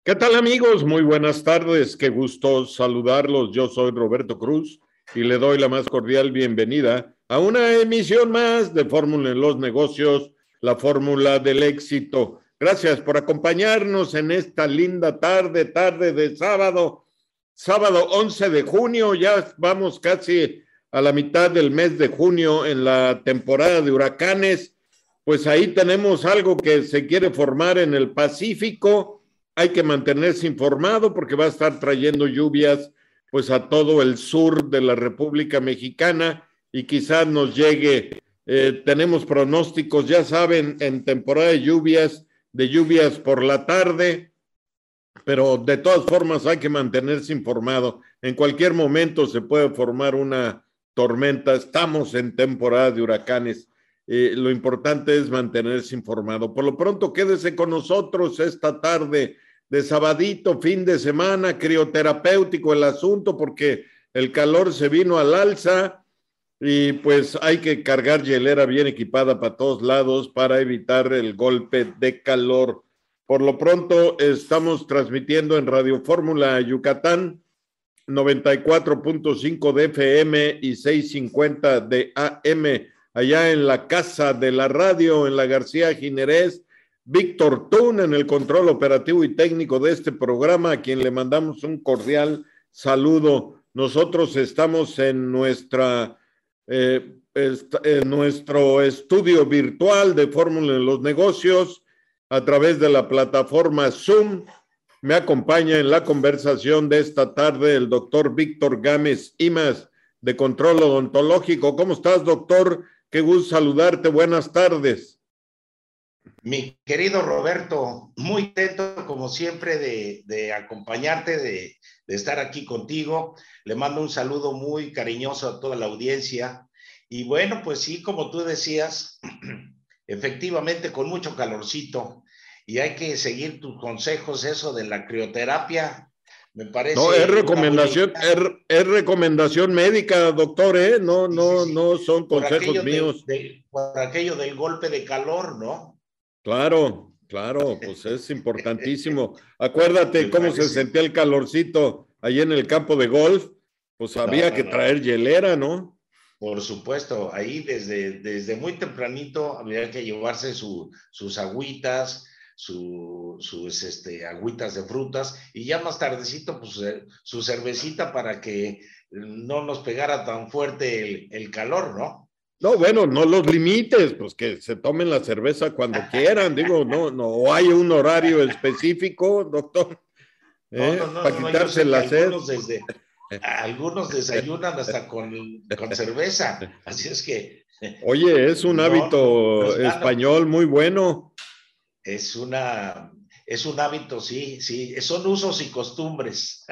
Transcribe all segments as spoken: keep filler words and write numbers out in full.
¿Qué tal, amigos? Muy buenas tardes, qué gusto saludarlos. Yo soy Roberto Cruz y le doy la más cordial bienvenida a una emisión más de Fórmula en los Negocios, la fórmula del éxito. Gracias por acompañarnos en esta linda tarde, tarde de sábado, sábado once de junio. Ya vamos casi a la mitad del mes de junio en la temporada de huracanes. Pues ahí tenemos algo que se quiere formar en el Pacífico. Hay que mantenerse informado porque va a estar trayendo lluvias pues a todo el sur de la República Mexicana y quizás nos llegue, eh, tenemos pronósticos, ya saben, en temporada de lluvias, de lluvias por la tarde, pero de todas formas hay que mantenerse informado. En cualquier momento se puede formar una tormenta, estamos en temporada de huracanes. Eh, lo importante es mantenerse informado. Por lo pronto, quédese con nosotros esta tarde de sabadito, fin de semana, crioterapéutico el asunto, porque el calor se vino al alza y pues hay que cargar hielera bien equipada para todos lados para evitar el golpe de calor. Por lo pronto, estamos transmitiendo en Radio Fórmula Yucatán, noventa y cuatro punto cinco de F M y seiscientos cincuenta de A M, allá en la casa de la radio, en la García Ginerés. Víctor Tun en el control operativo y técnico de este programa, a quien le mandamos un cordial saludo. Nosotros estamos en nuestra eh, est en nuestro estudio virtual de Fórmula en los Negocios a través de la plataforma Zoom. Me acompaña en la conversación de esta tarde el doctor Víctor Gámez Imas, de Control Odontológico. ¿Cómo estás, doctor? Qué gusto saludarte. Buenas tardes. Mi querido Roberto, muy contento como siempre de, de acompañarte, de, de estar aquí contigo. Le mando un saludo muy cariñoso a toda la audiencia. Y bueno, pues sí, como tú decías, efectivamente con mucho calorcito y hay que seguir tus consejos, eso de la crioterapia. Me parece no, es recomendación, es, es recomendación médica, doctor, ¿eh? No, sí, no, sí, sí. no son Por consejos aquello míos. de, de, por aquello del golpe de calor, ¿no? Claro, claro, pues es importantísimo. Acuérdate Me cómo se parece. sentía el calorcito ahí en el campo de golf, pues No, había no, que no, no. traer hielera, ¿no? Por supuesto, ahí desde, desde muy tempranito había que llevarse su, sus agüitas, su, sus este, agüitas de frutas y ya más tardecito pues su cervecita para que no nos pegara tan fuerte el, el calor, ¿no? No, bueno, no los limites, pues que se tomen la cerveza cuando quieran, digo, no, no hay un horario específico, doctor, No, ¿eh? no, no, Para no, yo quitarse sé que la sed. algunos desde, algunos desayunan hasta con, con cerveza, así es que Oye, es un no, no, no hábito es malo. español muy bueno. Es una, es un hábito, sí, sí, son usos y costumbres.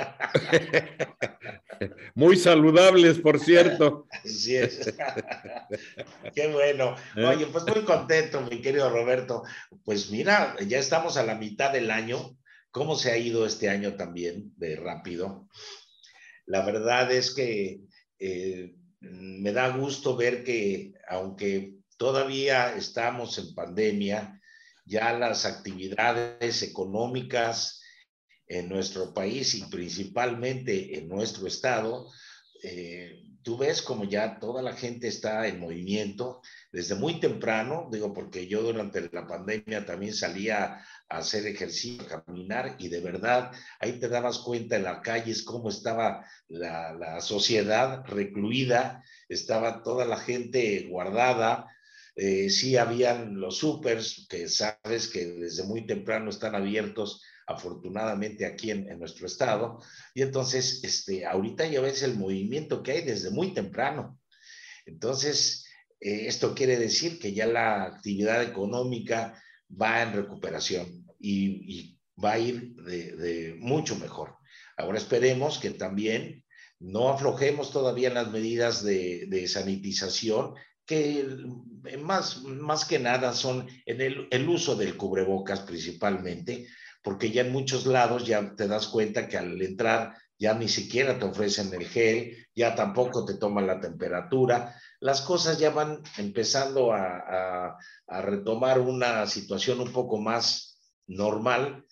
Muy saludables, por cierto. Así es. Qué bueno. ¿Eh? Oye, pues muy contento, mi querido Roberto. Pues mira, ya estamos a la mitad del año. ¿Cómo se ha ido este año también de rápido? La verdad es que eh, me da gusto ver que, aunque todavía estamos en pandemia, ya las actividades económicas en nuestro país y principalmente en nuestro estado, eh, tú ves como ya toda la gente está en movimiento desde muy temprano, digo, porque yo durante la pandemia también salía a hacer ejercicio, a caminar, y de verdad ahí te dabas cuenta en las calles cómo estaba la, la sociedad recluida, estaba toda la gente guardada. Eh, sí habían los supers, que sabes que desde muy temprano están abiertos, afortunadamente aquí en, en nuestro estado, y entonces este, ahorita ya ves el movimiento que hay desde muy temprano. Entonces, eh, esto quiere decir que ya la actividad económica va en recuperación y, y va a ir de, de mucho mejor. Ahora esperemos que también no aflojemos todavía en las medidas de, de sanitización, que más, más que nada son en el, el uso del cubrebocas principalmente, porque ya en muchos lados ya te das cuenta que al entrar ya ni siquiera te ofrecen el gel, ya tampoco te toman la temperatura. Las cosas ya van empezando a, a, a retomar una situación un poco más normal,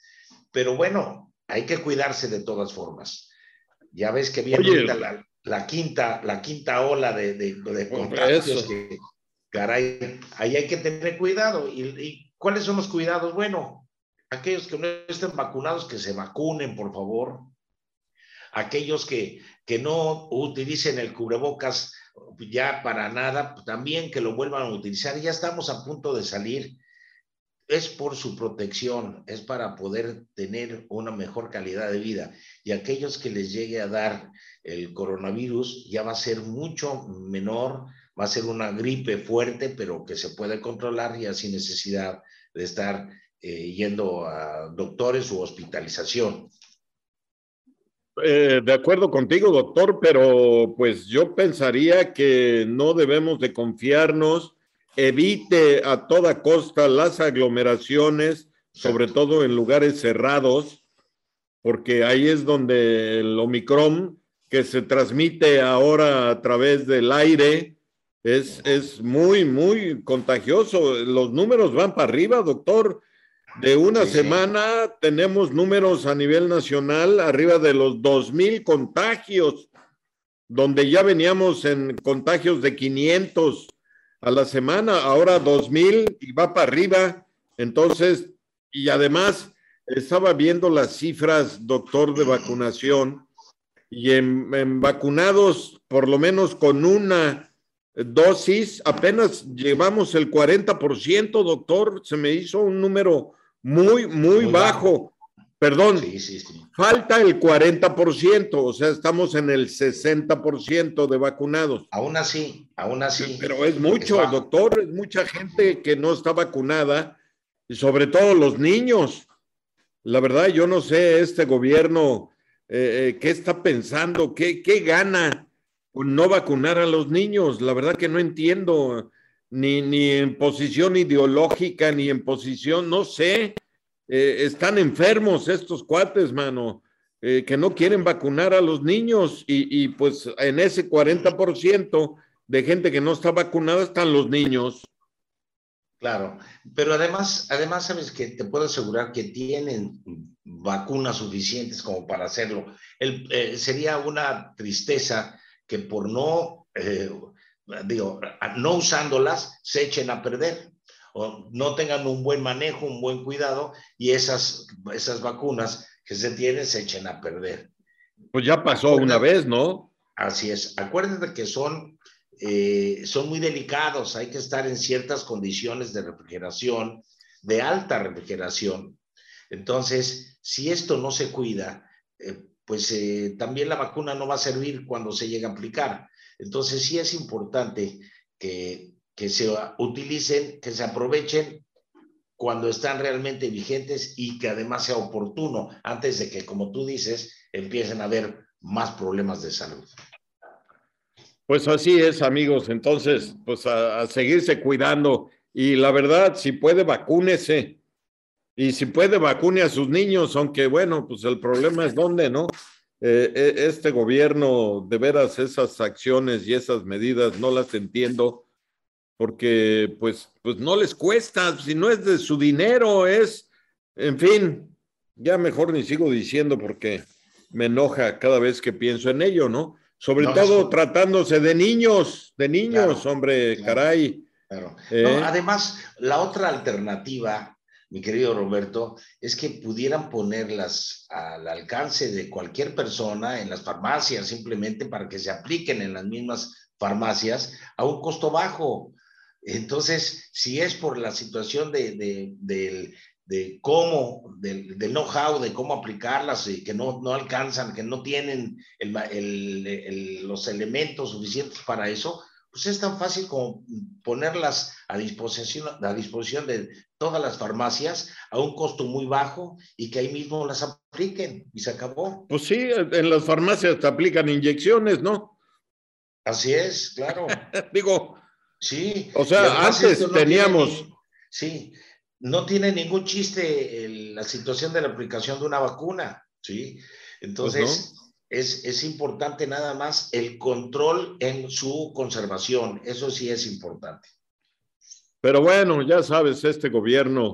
pero bueno, hay que cuidarse de todas formas. Ya ves que viene Oye, ahorita la, la quinta, la quinta ola de, de, de contagios eso. que, caray, ahí hay que tener cuidado. ¿Y, y cuáles son los cuidados? Bueno, aquellos que no estén vacunados, que se vacunen, por favor. Aquellos que, que no utilicen el cubrebocas ya para nada, también que lo vuelvan a utilizar. Ya estamos a punto de salir. Es por su protección, es para poder tener una mejor calidad de vida. Y aquellos que les llegue a dar el coronavirus ya va a ser mucho menor, va a ser una gripe fuerte, pero que se puede controlar ya sin necesidad de estar eh, yendo a doctores u hospitalización. Eh, de acuerdo contigo, doctor, pero pues yo pensaría que no debemos de confiarnos. Evite a toda costa las aglomeraciones, sobre Exacto. todo en lugares cerrados, porque ahí es donde el Omicron, que se transmite ahora a través del aire, es, es muy, muy contagioso. Los números van para arriba, doctor. De una Sí, sí. semana tenemos números a nivel nacional arriba de los dos mil contagios, donde ya veníamos en contagios de quinientos a la semana, ahora dos mil y va para arriba. Entonces, y además estaba viendo las cifras, doctor, de vacunación, y en, en vacunados, por lo menos con una dosis, apenas llevamos el cuarenta por ciento, doctor. Se me hizo un número muy, muy Muy bajo. bajo. Perdón, Sí, sí, sí. falta el cuarenta por ciento, o sea, estamos en el sesenta por ciento de vacunados. Aún así, aún así, Pero es es mucho, bajo. doctor, es mucha gente que no está vacunada, y sobre todo los niños. La verdad, yo no sé este gobierno eh, eh, qué está pensando, qué, qué gana con no vacunar a los niños. La verdad que no entiendo, ni, ni en posición ideológica, ni en posición, no sé. Eh, están enfermos estos cuates, mano, eh, que no quieren vacunar a los niños y, y pues en ese cuarenta por ciento de gente que no está vacunada están los niños. Claro, pero además, además sabes que te puedo asegurar que tienen vacunas suficientes como para hacerlo. El, eh, sería una tristeza que por no, eh, digo, no usándolas se echen a perder o no tengan un buen manejo, un buen cuidado y esas, esas vacunas que se tienen se echen a perder. Pues ya pasó una Acuérdate, vez, ¿no? así es, acuérdate que son eh, son muy delicados, hay que estar en ciertas condiciones de refrigeración, de alta refrigeración. Entonces, si esto no se cuida, eh, pues eh, también la vacuna no va a servir cuando se llegue a aplicar. Entonces, sí es importante que, que se utilicen, que se aprovechen cuando están realmente vigentes y que además sea oportuno, antes de que, como tú dices, empiecen a haber más problemas de salud. Pues así es, amigos. Entonces, pues a, a seguirse cuidando. Y la verdad, si puede, vacúnese. Y si puede, vacune a sus niños, aunque bueno, pues el problema es dónde, ¿no? Eh, eh, este gobierno, de veras, esas acciones y esas medidas no las entiendo, porque pues, pues no les cuesta, si no es de su dinero, es, en fin, ya mejor ni sigo diciendo porque me enoja cada vez que pienso en ello, ¿no? Sobre No, es todo tratándose de niños, de niños, claro, hombre, claro. caray. Claro. No, ¿Eh? además, la otra alternativa, mi querido Roberto, es que pudieran ponerlas al alcance de cualquier persona en las farmacias, simplemente para que se apliquen en las mismas farmacias a un costo bajo. Entonces, si es por la situación de, de, de, de cómo, del, del know-how, de cómo aplicarlas, y que no, no alcanzan, que no tienen el, el, el, los elementos suficientes para eso, pues es tan fácil como ponerlas a disposición, a disposición de todas las farmacias a un costo muy bajo y que ahí mismo las apliquen y se acabó. Pues sí, en las farmacias te aplican inyecciones, ¿no? Así es, claro. Digo, Sí, o y sea, además esto antes no tiene teníamos, ni, sí, no tiene ningún chiste el, la situación de la aplicación de una vacuna, ¿sí? pues no. Entonces, es, es importante nada más el control en su conservación, eso sí es importante. Pero bueno, ya sabes, este gobierno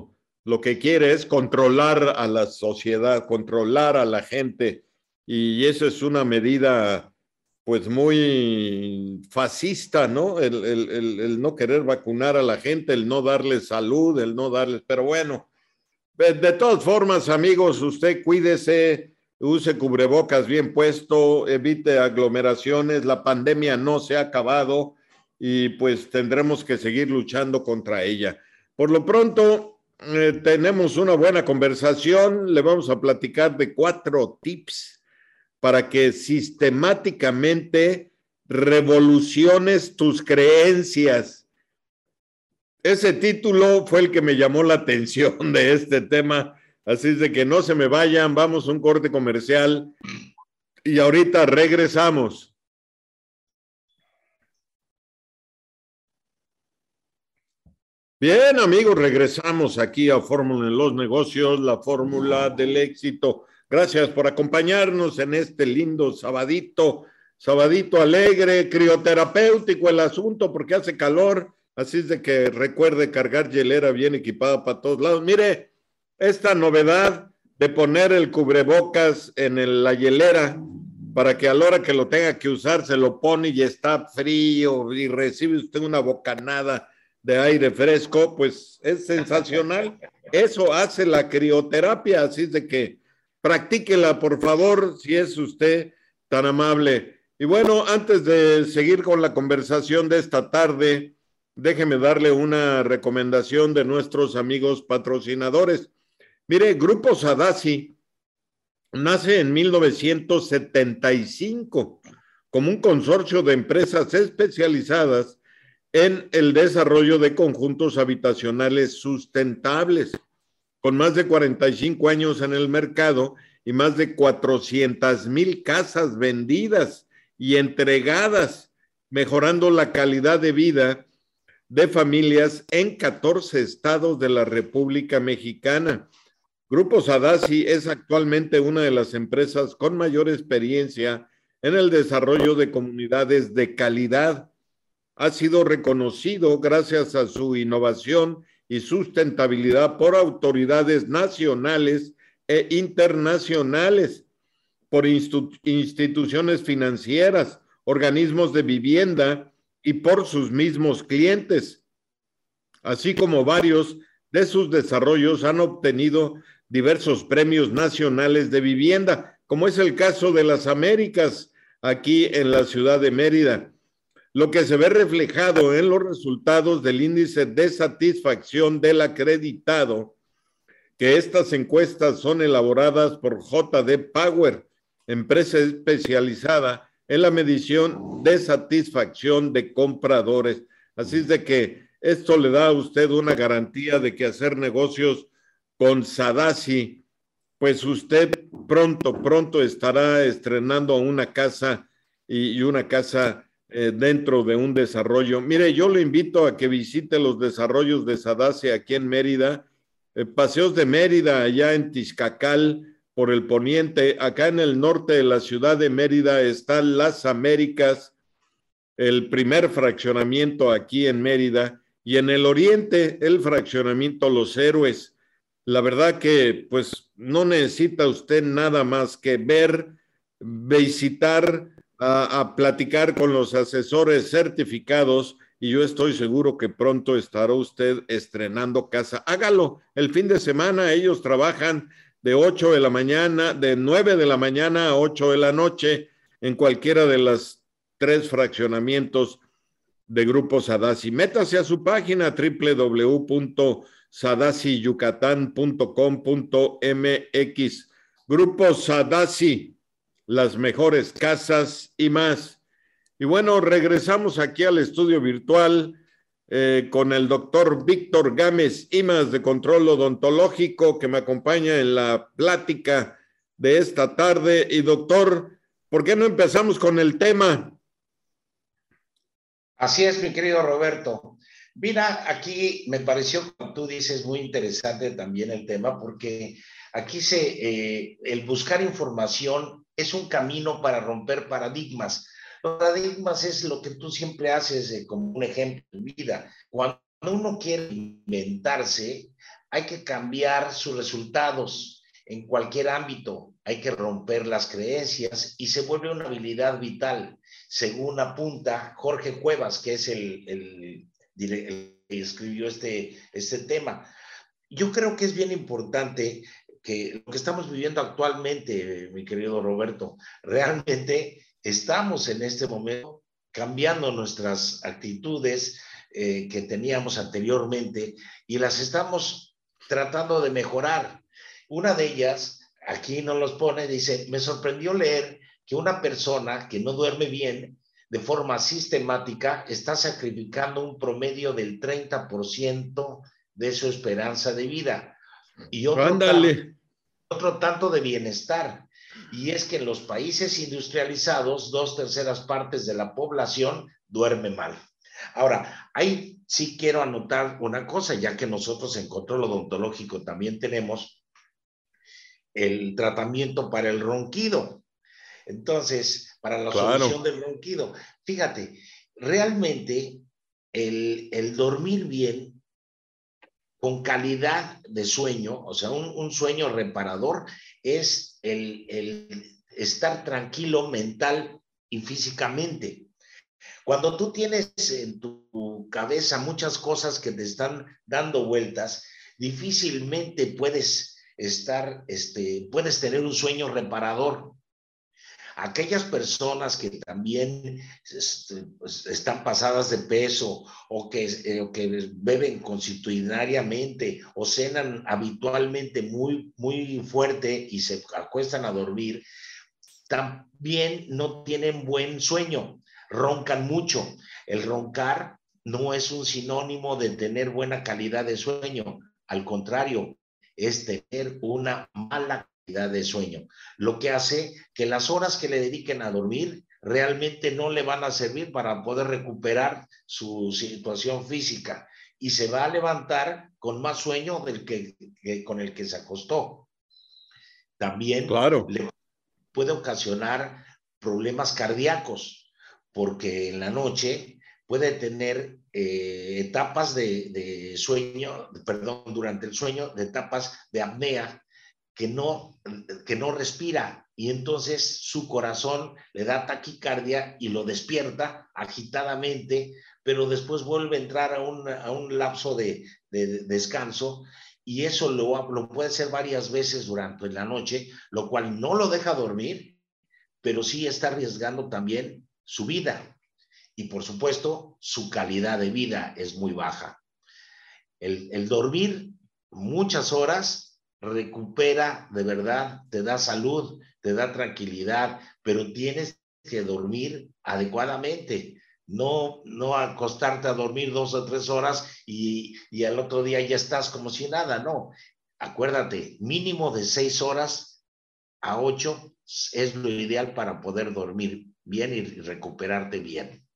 lo que quiere es controlar a la sociedad, controlar a la gente, y eso es una medida pues muy fascista, ¿no? El, el, el, el no querer vacunar a la gente, el no darles salud, el no darles, pero bueno, de, de todas formas, amigos, usted cuídese, use cubrebocas bien puesto, evite aglomeraciones, la pandemia no se ha acabado y pues tendremos que seguir luchando contra ella. Por lo pronto, eh, tenemos una buena conversación, le vamos a platicar de cuatro tips para que sistemáticamente revoluciones tus creencias. Ese título fue el que me llamó la atención de este tema, así es de que no se me vayan, vamos a un corte comercial y ahorita regresamos. Bien, amigos, regresamos aquí a Fórmula en los Negocios, la fórmula del éxito. Gracias por acompañarnos en este lindo sabadito, sabadito alegre, crioterapéutico el asunto porque hace calor, así es de que recuerde cargar hielera bien equipada para todos lados. Mire, esta novedad de poner el cubrebocas en el, la hielera para que a la hora que lo tenga que usar se lo pone y está frío y recibe usted una bocanada de aire fresco, pues es sensacional. Eso hace la crioterapia, así es de que practíquela, por favor, si es usted tan amable. Y bueno, antes de seguir con la conversación de esta tarde, déjeme darle una recomendación de nuestros amigos patrocinadores. Mire, Grupo Sadassi nace en mil novecientos setenta y cinco como un consorcio de empresas especializadas en el desarrollo de conjuntos habitacionales sustentables, con más de cuarenta y cinco años en el mercado y más de cuatrocientas mil casas vendidas y entregadas, mejorando la calidad de vida de familias en catorce estados de la República Mexicana. Grupo Sadassi es actualmente una de las empresas con mayor experiencia en el desarrollo de comunidades de calidad. Ha sido reconocido gracias a su innovación y sustentabilidad por autoridades nacionales e internacionales, por institu instituciones financieras, organismos de vivienda y por sus mismos clientes, así como varios de sus desarrollos han obtenido diversos premios nacionales de vivienda, como es el caso de las Américas, aquí en la ciudad de Mérida, lo que se ve reflejado en los resultados del índice de satisfacción del acreditado, que estas encuestas son elaboradas por J D Power, empresa especializada en la medición de satisfacción de compradores. Así es de que esto le da a usted una garantía de que hacer negocios con Sadassi, pues usted pronto, pronto estará estrenando una casa y, y una casa Eh, dentro de un desarrollo. Mire, yo le invito a que visite los desarrollos de Sadassi aquí en Mérida, eh, Paseos de Mérida, allá en Tizcacal, por el poniente. Acá en el norte de la ciudad de Mérida están Las Américas, el primer fraccionamiento aquí en Mérida, y en el oriente el fraccionamiento Los Héroes. La verdad que pues no necesita usted nada más que ver, visitar, A, a platicar con los asesores certificados y yo estoy seguro que pronto estará usted estrenando casa. Hágalo el fin de semana, ellos trabajan de ocho de la mañana, de nueve de la mañana a ocho de la noche en cualquiera de las tres fraccionamientos de Grupo Sadassi. Métase a su página doble u doble u doble u punto sadassi yucatán punto com punto m x. Grupo Sadassi, las mejores casas y más. Y bueno, regresamos aquí al estudio virtual eh, con el doctor Víctor Gámez Imas de Control Odontológico, que me acompaña en la plática de esta tarde. Y doctor, ¿por qué no empezamos con el tema? Así es, mi querido Roberto. Mira, aquí me pareció, como tú dices, muy interesante también el tema, porque aquí se, eh, el buscar información es un camino para romper paradigmas. Los paradigmas es lo que tú siempre haces eh, como un ejemplo en vida. Cuando uno quiere inventarse, hay que cambiar sus resultados en cualquier ámbito, hay que romper las creencias y se vuelve una habilidad vital, según apunta Jorge Cuevas, que es el, el, el que escribió este, este tema. Yo creo que es bien importante que lo que estamos viviendo actualmente, mi querido Roberto, realmente estamos en este momento cambiando nuestras actitudes eh, que teníamos anteriormente y las estamos tratando de mejorar. Una de ellas, aquí nos los pone, dice, me sorprendió leer que una persona que no duerme bien de forma sistemática está sacrificando un promedio del treinta por ciento de su esperanza de vida y otro tanto, otro tanto de bienestar. Y es que en los países industrializados, dos terceras partes de la población duerme mal. Ahora, ahí sí quiero anotar una cosa, ya que nosotros en control odontológico también tenemos el tratamiento para el ronquido. Entonces, para la claro. solución del ronquido. Fíjate, realmente el, el dormir bien con calidad de sueño, o sea, un, un sueño reparador, es el, el estar tranquilo mental y físicamente. Cuando tú tienes en tu cabeza muchas cosas que te están dando vueltas, difícilmente puedes estar, este, puedes tener un sueño reparador. Aquellas personas que también este, pues, están pasadas de peso o que, eh, o que beben constitucionariamente o cenan habitualmente muy, muy fuerte y se acuestan a dormir, también no tienen buen sueño, roncan mucho. El roncar no es un sinónimo de tener buena calidad de sueño, al contrario, es tener una mala calidad de sueño, lo que hace que las horas que le dediquen a dormir realmente no le van a servir para poder recuperar su situación física y se va a levantar con más sueño del que, que con el que se acostó. También claro. le puede ocasionar problemas cardíacos porque en la noche puede tener eh, etapas de, de sueño, perdón, durante el sueño, de etapas de apnea, que no, que no respira y entonces su corazón le da taquicardia y lo despierta agitadamente, pero después vuelve a entrar a un, a un lapso de, de, de descanso y eso lo, lo puede hacer varias veces durante la noche, lo cual no lo deja dormir, pero sí está arriesgando también su vida y por supuesto su calidad de vida es muy baja. El, el dormir muchas horas recupera de verdad, te da salud, te da tranquilidad, pero tienes que dormir adecuadamente, no, no acostarte a dormir dos o tres horas y, y al otro día ya estás como si nada, no. Acuérdate, mínimo de seis horas a ocho es lo ideal para poder dormir bien y recuperarte bien.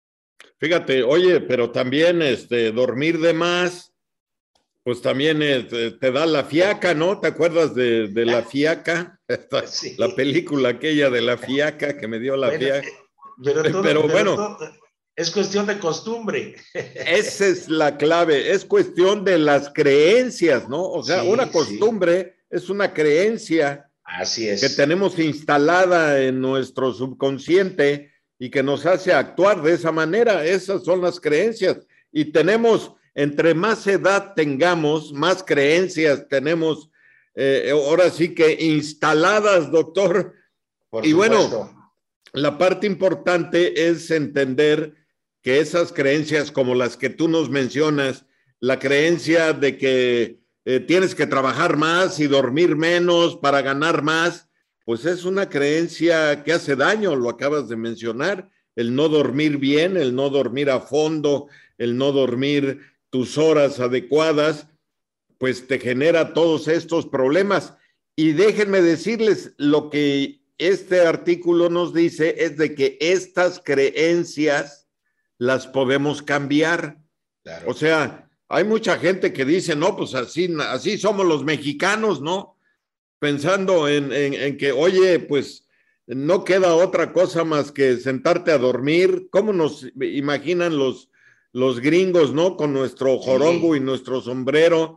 Fíjate, oye, pero también este, dormir de más, pues también eh, te, te da la fiaca, ¿no? ¿Te acuerdas de, de la fiaca? Sí. La película aquella de la fiaca que me dio la bueno, fiaca. Pero, todo, pero, pero bueno, todo, es cuestión de costumbre. Esa es la clave, es cuestión de las creencias, ¿no? O sea, sí, una costumbre sí. es una creencia Así es. que tenemos instalada en nuestro subconsciente y que nos hace actuar de esa manera. Esas son las creencias. Y tenemos, entre más edad tengamos, más creencias tenemos, eh, ahora sí que instaladas, doctor. Por y supuesto. Bueno, la parte importante es entender que esas creencias como las que tú nos mencionas, la creencia de que eh, tienes que trabajar más y dormir menos para ganar más, pues es una creencia que hace daño, lo acabas de mencionar, el no dormir bien, el no dormir a fondo, el no dormir tus horas adecuadas, pues te genera todos estos problemas. Y déjenme decirles, lo que este artículo nos dice es de que estas creencias las podemos cambiar. Claro. O sea, hay mucha gente que dice, no, pues así, así somos los mexicanos, ¿no? Pensando en, en, en que, oye, pues no queda otra cosa más que sentarte a dormir. ¿Cómo nos imaginan los, los gringos, no? Con nuestro jorongo sí. y nuestro sombrero,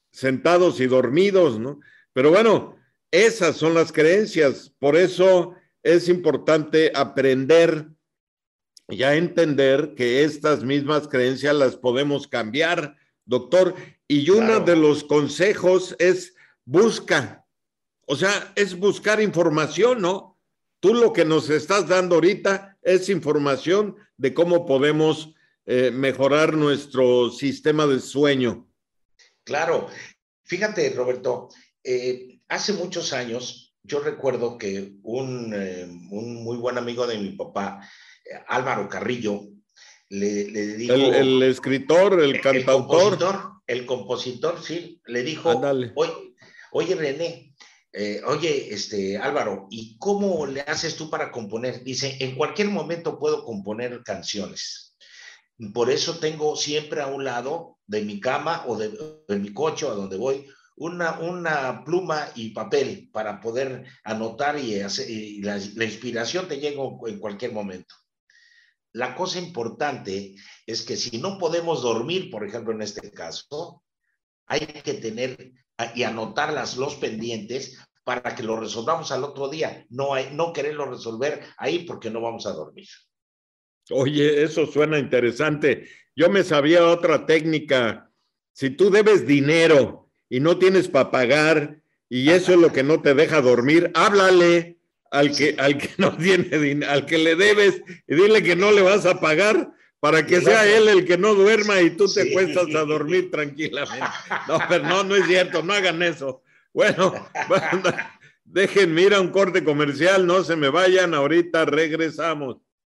sentados y dormidos, ¿no? Pero bueno, esas son las creencias. Por eso es importante aprender y a entender que estas mismas creencias las podemos cambiar, doctor. Y uno Claro. de los consejos es busca, o sea, es buscar información, ¿no? Tú lo que nos estás dando ahorita es información de cómo podemos eh, mejorar nuestro sistema de sueño. Claro. Fíjate, Roberto, eh, hace muchos años yo recuerdo que un, eh, un muy buen amigo de mi papá, eh, Álvaro Carrillo, le, le El, dijo, el escritor, el el, el cantautor. compositor, el compositor, sí, le dijo, Ándale. oye, oye René, eh, oye, este, Álvaro, ¿y cómo le haces tú para componer? Dice, en cualquier momento puedo componer canciones. Por eso tengo siempre a un lado de mi cama o de, de mi coche o a donde voy una, una pluma y papel para poder anotar y, hacer, y la, la inspiración te llega en cualquier momento. La cosa importante es que si no podemos dormir, por ejemplo, en este caso, hay que tener y anotar las, los pendientes para que lo resolvamos al otro día. No, hay, no quererlo resolver ahí porque no vamos a dormir. Oye, eso suena interesante. Yo me sabía otra técnica. Si tú debes dinero y no tienes para pagar y eso es lo que no te deja dormir, háblale al que, sí. al que no tiene dinero, al que le debes y dile que no le vas a pagar para que sea él el que no duerma y tú te sí. cuestas a dormir tranquilamente. No, pero no, no es cierto, no hagan eso. Bueno, bueno déjenme ir a un corte comercial, no se me vayan, ahorita regresamos.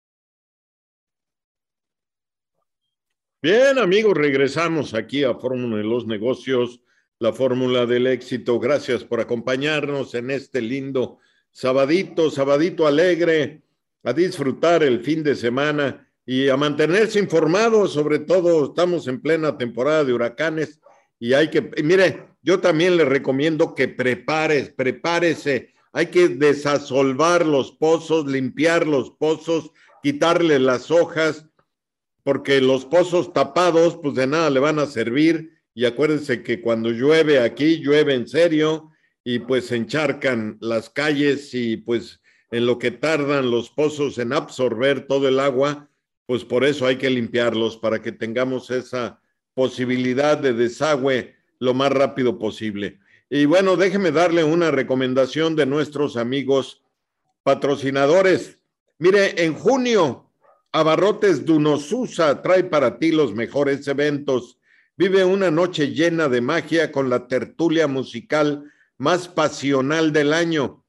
Bien, amigos, regresamos aquí a Fórmula de los Negocios, la fórmula del éxito. Gracias por acompañarnos en este lindo sabadito, sabadito alegre, a disfrutar el fin de semana y a mantenerse informados. Sobre todo, estamos en plena temporada de huracanes y hay que, mire, yo también le recomiendo que prepares, prepárese. Hay que desasolvar los pozos, limpiar los pozos, quitarle las hojas, porque los pozos tapados, pues de nada le van a servir. Y acuérdense que cuando llueve aquí, llueve en serio, y pues se encharcan las calles y pues en lo que tardan los pozos en absorber todo el agua, pues por eso hay que limpiarlos para que tengamos esa posibilidad de desagüe lo más rápido posible. Y bueno, déjeme darle una recomendación de nuestros amigos patrocinadores. Mire, en junio, Abarrotes Dunosusa trae para ti los mejores eventos. Vive una noche llena de magia con la tertulia musical más pasional del año.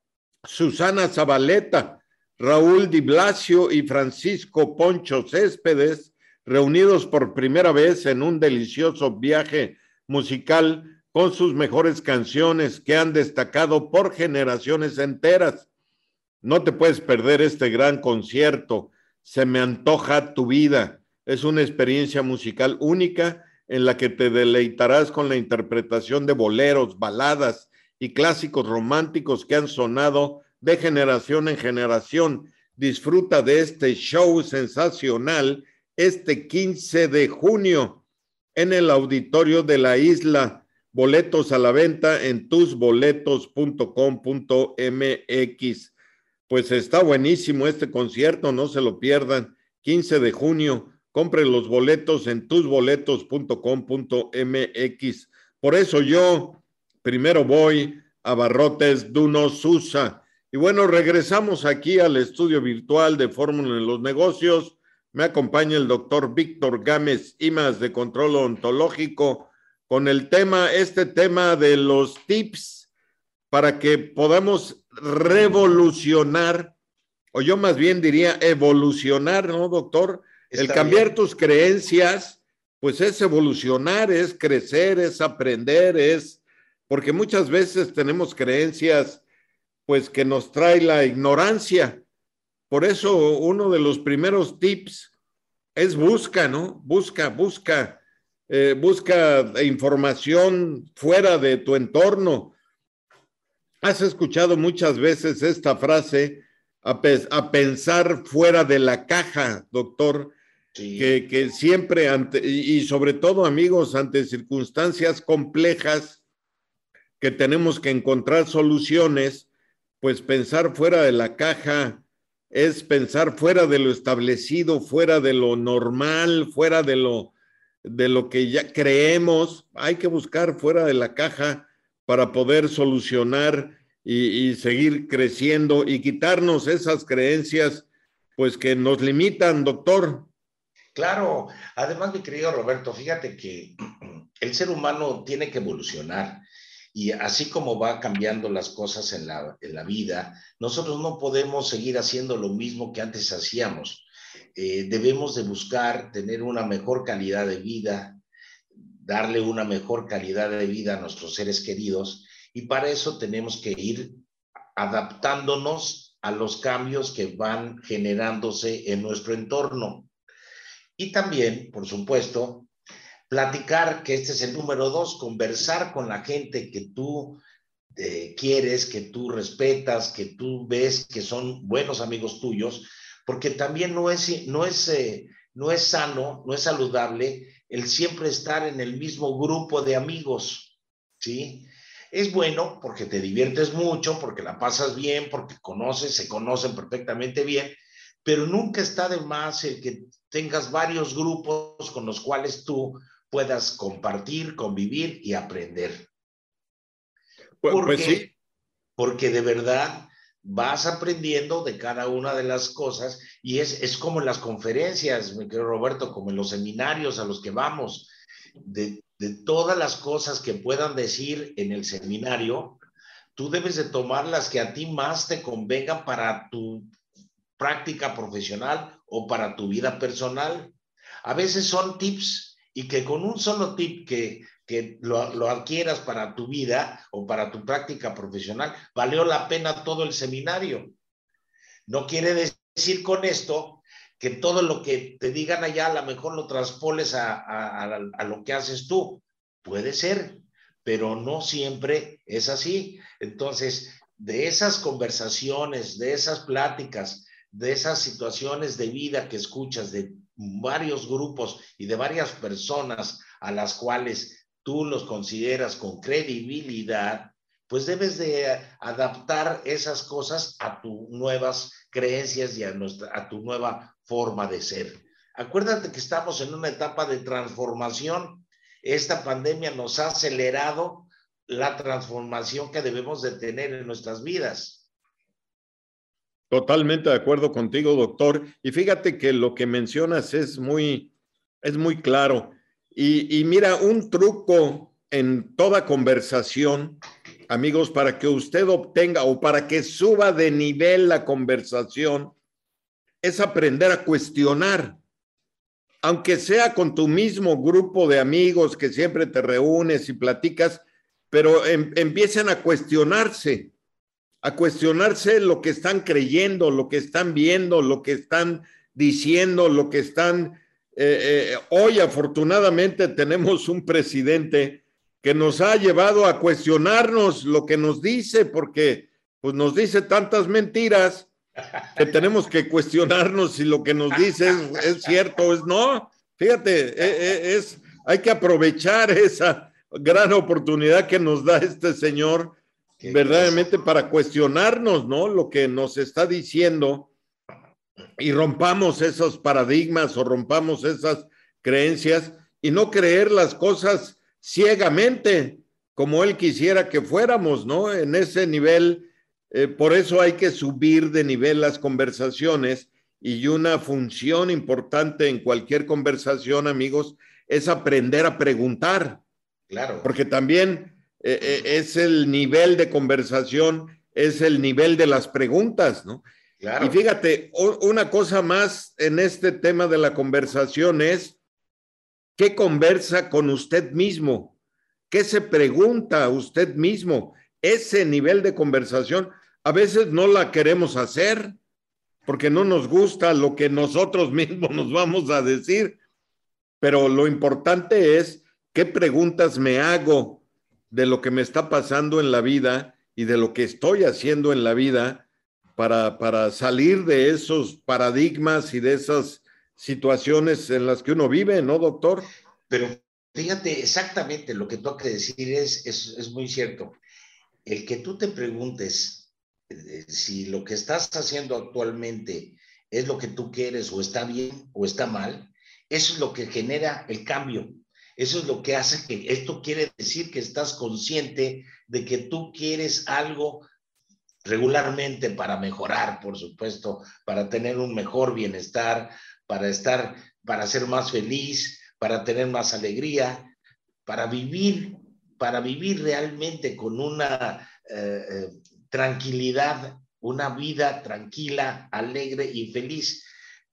Susana Zabaleta, Raúl Di Blasio y Francisco Poncho Céspedes, reunidos por primera vez en un delicioso viaje musical con sus mejores canciones que han destacado por generaciones enteras. No te puedes perder este gran concierto. Se me antoja tu vida. Es una experiencia musical única en la que te deleitarás con la interpretación de boleros, baladas y clásicos románticos que han sonado de generación en generación. Disfruta de este show sensacional este quince de junio en el auditorio de la Isla. Boletos a la venta en tus boletos punto com punto m x. Pues está buenísimo este concierto, no se lo pierdan. quince de junio, compre los boletos en tus boletos punto com punto m x. Por eso yo primero voy a Abarrotes Dunosusa. Y bueno, regresamos aquí al estudio virtual de Fórmula en los Negocios. Me acompaña el doctor Víctor Gámez Imas de Control Ontológico con el tema, este tema de los tips para que podamos revolucionar, o yo más bien diría evolucionar, ¿no, doctor? Está el cambiar bien. Tus creencias, pues es evolucionar, es crecer, es aprender, es, porque muchas veces tenemos creencias, pues que nos trae la ignorancia. Por eso uno de los primeros tips es busca, ¿no? Busca, busca, eh, busca información fuera de tu entorno. Has escuchado muchas veces esta frase, a, pe a pensar fuera de la caja, doctor. Sí. que, que siempre ante, y, y sobre todo amigos, ante circunstancias complejas que tenemos que encontrar soluciones, pues pensar fuera de la caja es pensar fuera de lo establecido, fuera de lo normal, fuera de lo, de lo que ya creemos. Hay que buscar fuera de la caja para poder solucionar y, y seguir creciendo y quitarnos esas creencias pues que nos limitan, doctor. Claro, además, mi querido Roberto, fíjate que el ser humano tiene que evolucionar y así como va cambiando las cosas en la, en la vida, nosotros no podemos seguir haciendo lo mismo que antes hacíamos. Eh, debemos de buscar tener una mejor calidad de vida, darle una mejor calidad de vida a nuestros seres queridos y para eso tenemos que ir adaptándonos a los cambios que van generándose en nuestro entorno. Y también, por supuesto, platicar, que este es el número dos, conversar con la gente que tú eh, quieres, que tú respetas, que tú ves que son buenos amigos tuyos, porque también no es, no es, eh, no es sano, no es saludable el siempre estar en el mismo grupo de amigos, ¿sí? Es bueno porque te diviertes mucho, porque la pasas bien, porque conoces, se conocen perfectamente bien, pero nunca está de más el que tengas varios grupos con los cuales tú puedas compartir, convivir y aprender. Pues, pues Porque, sí, porque de verdad vas aprendiendo de cada una de las cosas y es, es como en las conferencias, mi querido Roberto, como en los seminarios a los que vamos, de, de todas las cosas que puedan decir en el seminario, tú debes de tomar las que a ti más te convengan para tu práctica profesional o para tu vida personal. A veces son tips y que con un solo tip que, que lo, lo adquieras para tu vida o para tu práctica profesional, valió la pena todo el seminario. No quiere decir con esto que todo lo que te digan allá a lo mejor lo traspoles a, a, a, a lo que haces tú. Puede ser, pero no siempre es así. Entonces, de esas conversaciones, de esas pláticas, de esas situaciones de vida que escuchas de varios grupos y de varias personas a las cuales tú los consideras con credibilidad, pues debes de adaptar esas cosas a tus nuevas creencias y a, nuestra, a tu nueva forma de ser. Acuérdate que estamos en una etapa de transformación. Esta pandemia nos ha acelerado la transformación que debemos de tener en nuestras vidas. totalmente de acuerdo contigo, doctor. Y fíjate que lo que mencionas es muy, es muy claro. Y, y mira, un truco en toda conversación, amigos, para que usted obtenga o para que suba de nivel la conversación, es aprender a cuestionar, aunque sea con tu mismo grupo de amigos que siempre te reúnes y platicas, pero em, empiecen a cuestionarse, a cuestionarse lo que están creyendo, lo que están viendo, lo que están diciendo, lo que están... Eh, eh, hoy afortunadamente tenemos un presidente que nos ha llevado a cuestionarnos lo que nos dice, porque pues, nos dice tantas mentiras que tenemos que cuestionarnos si lo que nos dice es, es cierto o es no. Fíjate, es, es, hay que aprovechar esa gran oportunidad que nos da este señor ¿Qué crees? verdaderamente para cuestionarnos, ¿no? Lo que nos está diciendo y rompamos esos paradigmas o rompamos esas creencias y no creer las cosas ciegamente como él quisiera que fuéramos, ¿no? En ese nivel, eh, por eso hay que subir de nivel las conversaciones y una función importante en cualquier conversación, amigos, es aprender a preguntar, Claro, porque también eh, eh, es el nivel de conversación, es el nivel de las preguntas, ¿no? Y claro. fíjate, una cosa más en este tema de la conversación es, ¿qué conversa con usted mismo? ¿Qué se pregunta a usted mismo? Ese nivel de conversación a veces no la queremos hacer porque no nos gusta lo que nosotros mismos nos vamos a decir, pero lo importante es qué preguntas me hago de lo que me está pasando en la vida y de lo que estoy haciendo en la vida para, para salir de esos paradigmas y de esas situaciones en las que uno vive, ¿no, doctor? Pero fíjate, exactamente lo que tú acabas de decir es, es, es muy cierto. El que tú te preguntes eh, si lo que estás haciendo actualmente es lo que tú quieres o está bien o está mal, eso es lo que genera el cambio. Eso es lo que hace que esto quiere decir que estás consciente de que tú quieres algo regularmente para mejorar, por supuesto, para tener un mejor bienestar, para estar, para ser más feliz, para tener más alegría, para vivir, para vivir realmente con una eh, eh, tranquilidad, una vida tranquila, alegre y feliz.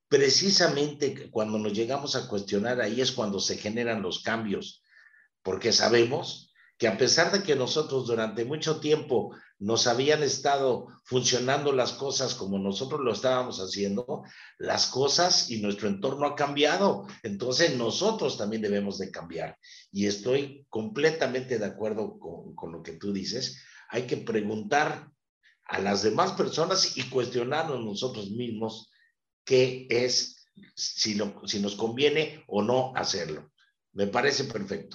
Precisamente cuando nos llegamos a cuestionar, ahí es cuando se generan los cambios, porque sabemos que a pesar de que nosotros durante mucho tiempo nos habían estado funcionando las cosas como nosotros lo estábamos haciendo, las cosas y nuestro entorno ha cambiado. Entonces nosotros también debemos de cambiar. Y estoy completamente de acuerdo con, con lo que tú dices. Hay que preguntar a las demás personas y cuestionarnos nosotros mismos qué es, si, lo, si nos conviene o no hacerlo. Me parece perfecto.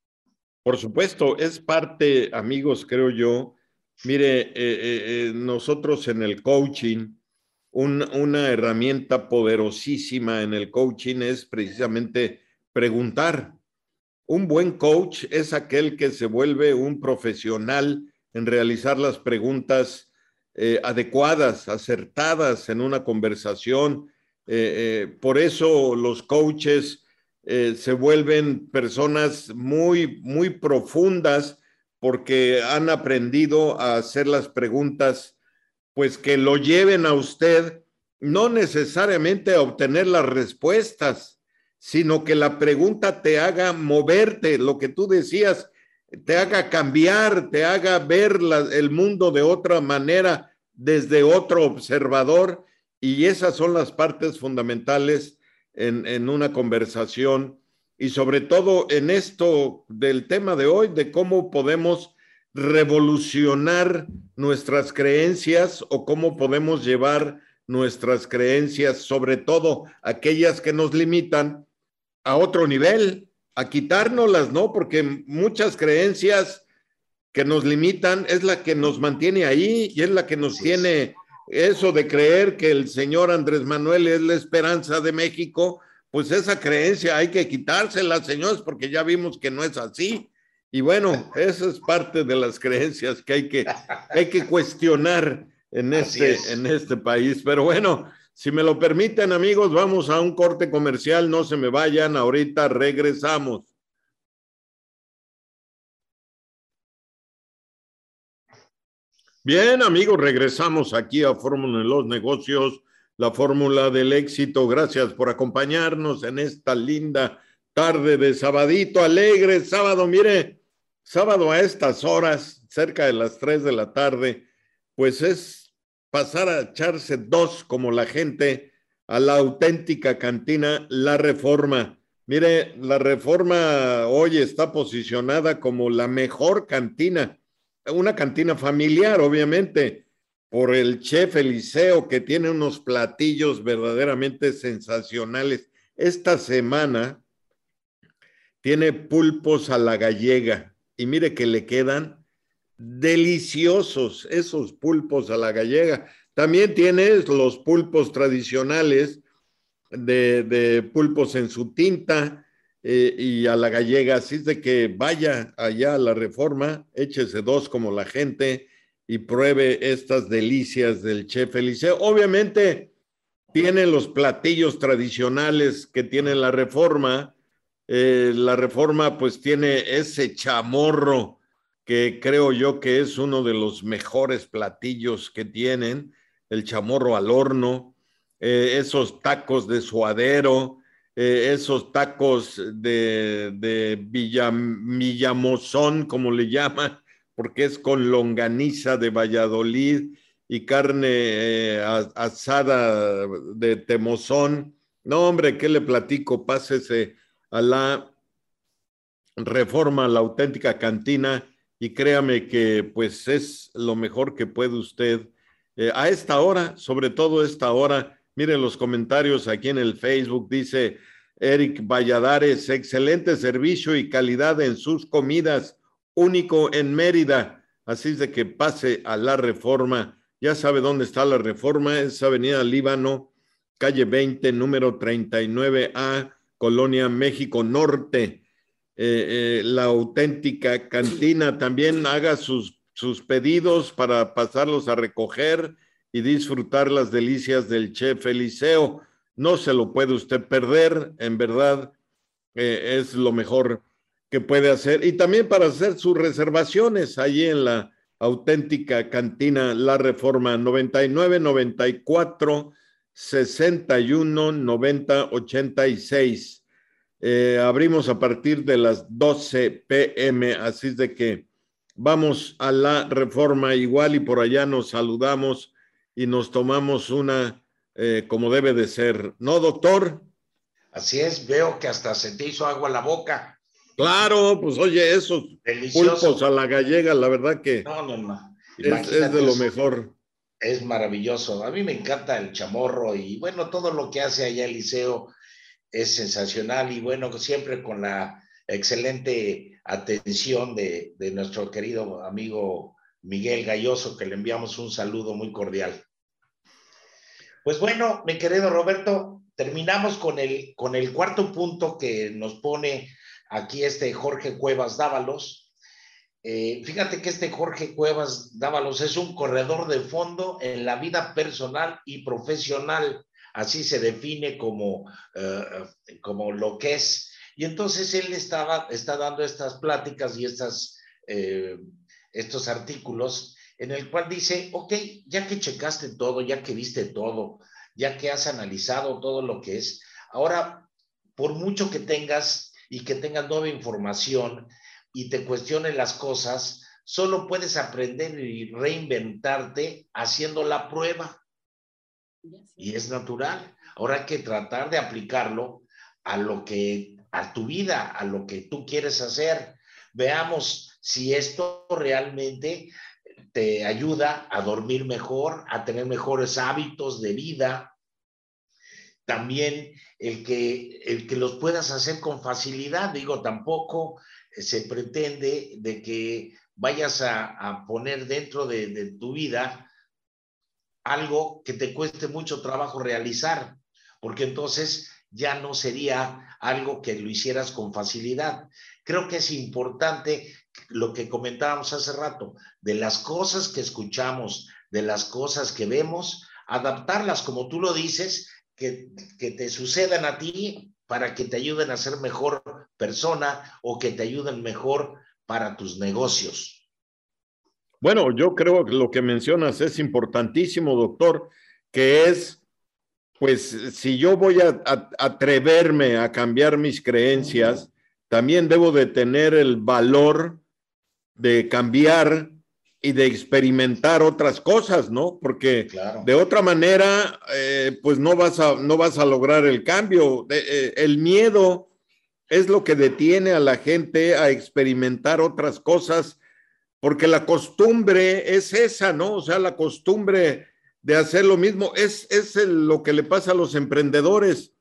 Por supuesto, es parte, amigos, creo yo. Mire, eh, eh, eh, nosotros en el coaching, un, una herramienta poderosísima en el coaching es precisamente preguntar. Un buen coach es aquel que se vuelve un profesional en realizar las preguntas eh, adecuadas, acertadas en una conversación. Eh, eh, por eso los coaches eh, se vuelven personas muy, muy profundas porque han aprendido a hacer las preguntas, pues que lo lleven a usted, no necesariamente a obtener las respuestas, sino que la pregunta te haga moverte, lo que tú decías, te haga cambiar, te haga ver la, el mundo de otra manera, desde otro observador, y esas son las partes fundamentales en, en una conversación, y sobre todo en esto del tema de hoy, de cómo podemos revolucionar nuestras creencias o cómo podemos llevar nuestras creencias, sobre todo aquellas que nos limitan, a otro nivel, a quitárnoslas, ¿no? Porque muchas creencias que nos limitan es la que nos mantiene ahí y es la que nos Así es. tiene eso de creer que el señor Andrés Manuel es la esperanza de México. Pues esa creencia hay que quitársela, señores, porque ya vimos que no es así. Y bueno, esa es parte de las creencias que hay que, hay que cuestionar en Así este, es. en este país. Pero bueno, si me lo permiten, amigos, vamos a un corte comercial. No se me vayan, ahorita regresamos. Bien, amigos, regresamos aquí a Fórmula en los Negocios, la fórmula del éxito. Gracias por acompañarnos en esta linda tarde de sabadito alegre. Sábado, mire, sábado a estas horas, cerca de las tres de la tarde, pues es pasar a echarse dos como la gente a la auténtica cantina La Reforma. Mire, La Reforma hoy está posicionada como la mejor cantina, una cantina familiar, obviamente, por el chef Eliseo, que tiene unos platillos verdaderamente sensacionales. Esta semana tiene pulpos a la gallega y mire que le quedan deliciosos esos pulpos a la gallega. También tienes los pulpos tradicionales de, de pulpos en su tinta eh, y a la gallega. Así es de que vaya allá a La Reforma, échese dos como la gente y pruebe estas delicias del chef Eliseo. Obviamente tienen los platillos tradicionales que tiene La Reforma. Eh, la Reforma pues tiene ese chamorro que creo yo que es uno de los mejores platillos que tienen, el chamorro al horno, eh, esos tacos de suadero, eh, esos tacos de, de Villa, Villamozón, como le llaman, porque es con longaniza de Valladolid y carne eh, asada de Temozón. No, hombre, ¿qué le platico? Pásese a La Reforma, la auténtica cantina, y créame que pues es lo mejor que puede usted eh, a esta hora, sobre todo esta hora Miren los comentarios aquí en el Facebook, dice Eric Valladares, excelente servicio y calidad en sus comidas, único en Mérida, así es de que pase a la Reforma. Ya sabe dónde está la Reforma, es Avenida Líbano, calle veinte, número treinta y nueve A, Colonia México Norte. Eh, eh, la auténtica cantina, también haga sus, sus pedidos para pasarlos a recoger y disfrutar las delicias del chef Eliseo. No se lo puede usted perder, en verdad, eh, es lo mejor que puede hacer. Y también para hacer sus reservaciones allí en la auténtica cantina La Reforma, noventa y nueve, noventa y cuatro, sesenta y uno, noventa, ochenta y seis. Eh, abrimos a partir de las doce p m, así es de que vamos a La Reforma igual y por allá nos saludamos y nos tomamos una eh, como debe de ser, ¿no, doctor? Así es, veo que hasta se te hizo agua la boca. Claro, pues oye, esos Delicioso. pulpos a la gallega, la verdad que no, no, no. Es, es de lo mejor. Es maravilloso. A mí me encanta el chamorro y bueno, todo lo que hace allá Eliseo es sensacional y bueno, siempre con la excelente atención de, de nuestro querido amigo Miguel Galloso, que le enviamos un saludo muy cordial. Pues bueno, mi querido Roberto, terminamos con el, con el cuarto punto que nos pone aquí este Jorge Cuevas Dávalos. Eh, fíjate que este Jorge Cuevas Dávalos es un corredor de fondo en la vida personal y profesional. Así se define como, uh, como lo que es. Y entonces él estaba, está dando estas pláticas y estas, eh, estos artículos en el cual dice, ok, ya que checaste todo, ya que viste todo, ya que has analizado todo lo que es, ahora, por mucho que tengas y que tengas nueva información y te cuestionen las cosas, solo puedes aprender y reinventarte haciendo la prueba. Y es natural. Ahora hay que tratar de aplicarlo a lo que, a tu vida, a lo que tú quieres hacer. Veamos si esto realmente te ayuda a dormir mejor, a tener mejores hábitos de vida. También el que, el que los puedas hacer con facilidad. Digo, tampoco se pretende de que vayas a, a poner dentro de, de tu vida algo que te cueste mucho trabajo realizar, porque entonces ya no sería algo que lo hicieras con facilidad. Creo que es importante lo que comentábamos hace rato, de las cosas que escuchamos, de las cosas que vemos, adaptarlas, como tú lo dices, que, que te sucedan a ti para que te ayuden a ser mejor persona o que te ayuden mejor para tus negocios. Bueno, yo creo que lo que mencionas es importantísimo, doctor, que es, pues, si yo voy a, a atreverme a cambiar mis creencias, también debo de tener el valor de cambiar y de experimentar otras cosas, ¿no? Porque claro, de otra manera, eh, pues no vas a, no vas a lograr el cambio. Eh, el miedo es lo que detiene a la gente a experimentar otras cosas, porque la costumbre es esa, ¿no? O sea, la costumbre de hacer lo mismo es, es el, lo que le pasa a los emprendedores.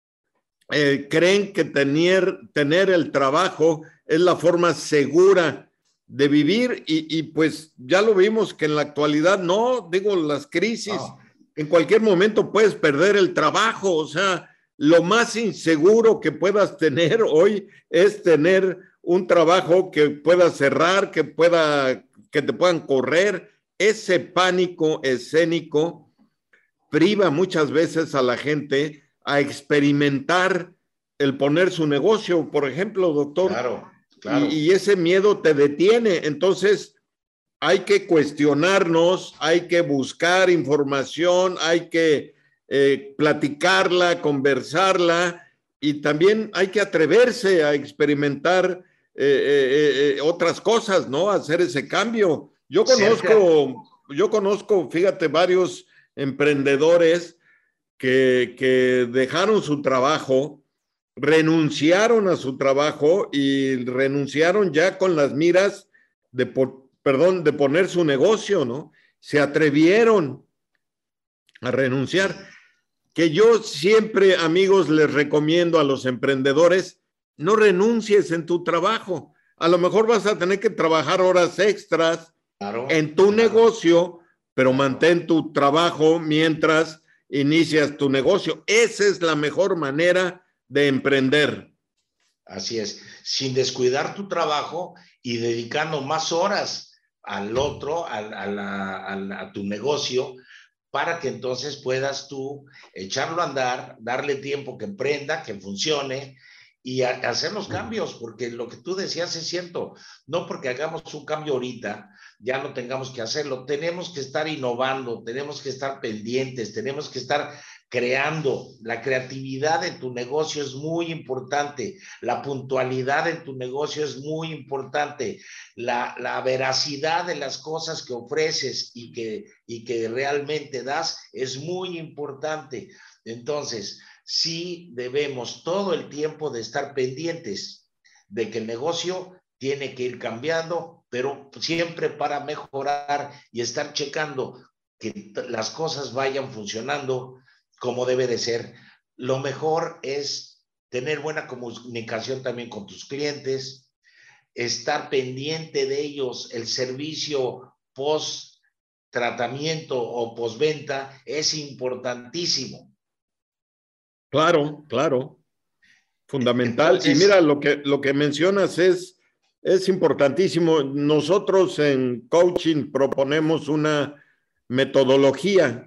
Eh, creen que tener, tener el trabajo es la forma segura de vivir y, y pues ya lo vimos que en la actualidad no, digo, las crisis, oh. en cualquier momento puedes perder el trabajo, o sea, lo más inseguro que puedas tener hoy es tener un trabajo que pueda cerrar, que pueda, que te puedan correr. Ese pánico escénico priva muchas veces a la gente a experimentar el poner su negocio, por ejemplo, doctor. Claro, claro. Y, y ese miedo te detiene. Entonces, hay que cuestionarnos, hay que buscar información, hay que eh, platicarla, conversarla, y también hay que atreverse a experimentar eh, eh, eh, otras cosas, ¿no? Hacer ese cambio. Yo conozco, yo conozco, fíjate, varios emprendedores que, que dejaron su trabajo, renunciaron a su trabajo y renunciaron ya con las miras de, por, perdón, de poner su negocio, ¿no? Se atrevieron a renunciar. que yo siempre, amigos, les recomiendo a los emprendedores, no renuncies en tu trabajo. A lo mejor vas a tener que trabajar horas extras Claro, en tu claro, negocio, pero claro. mantén tu trabajo mientras inicias tu negocio. Esa es la mejor manera de emprender. Así es, sin descuidar tu trabajo y dedicando más horas al otro, a, a, la, a, la, a tu negocio, para que entonces puedas tú echarlo a andar, darle tiempo que emprenda, que funcione y a, a hacer los cambios, porque lo que tú decías es cierto, no porque hagamos un cambio ahorita, ya no tengamos que hacerlo, tenemos que estar innovando, tenemos que estar pendientes, tenemos que estar creando. La creatividad en tu negocio es muy importante, la puntualidad en tu negocio es muy importante, la, la veracidad de las cosas que ofreces y que, y que realmente das es muy importante. Entonces, sí debemos todo el tiempo de estar pendientes de que el negocio tiene que ir cambiando, pero siempre para mejorar y estar checando que las cosas vayan funcionando como debe de ser. Lo mejor es tener buena comunicación también con tus clientes, estar pendiente de ellos, el servicio post tratamiento o postventa es importantísimo. Claro, claro, fundamental. Y Entonces, mira, lo que, lo que mencionas es, es importantísimo. Nosotros en coaching proponemos una metodología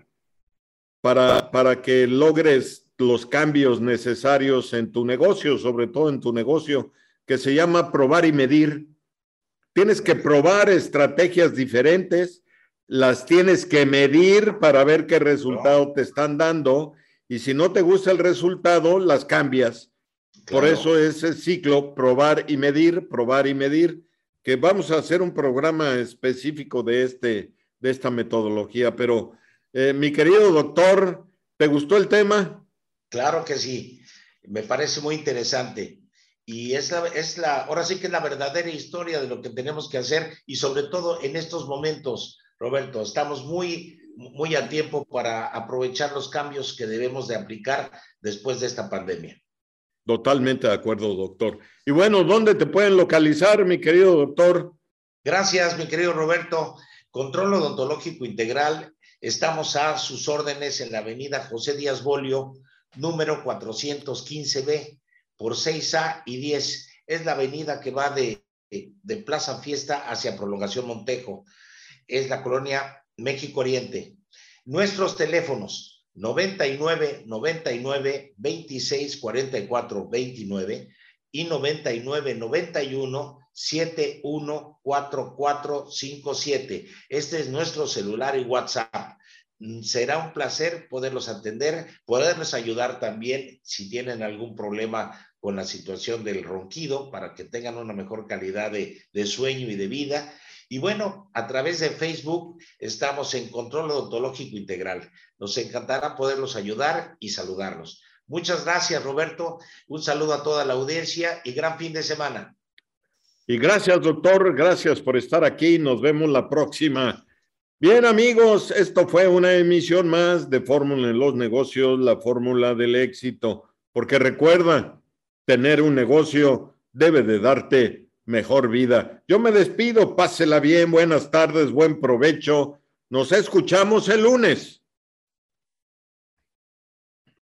para, para que logres los cambios necesarios en tu negocio, sobre todo en tu negocio, que se llama probar y medir. Tienes que probar estrategias diferentes, las tienes que medir para ver qué resultado te están dando, y si no te gusta el resultado, las cambias. Por claro. eso es el ciclo probar y medir, probar y medir, que vamos a hacer un programa específico de, este, de esta metodología. Pero, eh, mi querido doctor, ¿te gustó el tema? Claro que sí, me parece muy interesante. Y es la, es la, ahora sí que es la verdadera historia de lo que tenemos que hacer y sobre todo en estos momentos, Roberto, estamos muy, muy a tiempo para aprovechar los cambios que debemos de aplicar después de esta pandemia. Totalmente de acuerdo, doctor. Y bueno, ¿dónde te pueden localizar, mi querido doctor? Gracias, mi querido Roberto. Control Odontológico Integral. Estamos a sus órdenes en la avenida José Díaz Bolio, número cuatrocientos quince B, por seis A y diez. Es la avenida que va de, de Plaza Fiesta hacia Prolongación Montejo. Es la colonia México Oriente. Nuestros teléfonos, noventa y nueve, noventa y nueve, veintiséis, cuarenta y cuatro, veintinueve y noventa y nueve, noventa y uno, setenta y uno, cuarenta y cuatro cincuenta y siete. Este es nuestro celular y WhatsApp. Será un placer poderlos atender, poderles ayudar también si tienen algún problema con la situación del ronquido para que tengan una mejor calidad de, de sueño y de vida. Y bueno, a través de Facebook estamos en Control Odontológico Integral. Nos encantará poderlos ayudar y saludarlos. Muchas gracias, Roberto. Un saludo a toda la audiencia y gran fin de semana. Y gracias, doctor. Gracias por estar aquí. Nos vemos la próxima. Bien, amigos, esto fue una emisión más de Fórmula en los Negocios, la fórmula del éxito. Porque recuerda, tener un negocio debe de darte mejor vida. Yo me despido, pásela bien, buenas tardes, buen provecho. Nos escuchamos el lunes.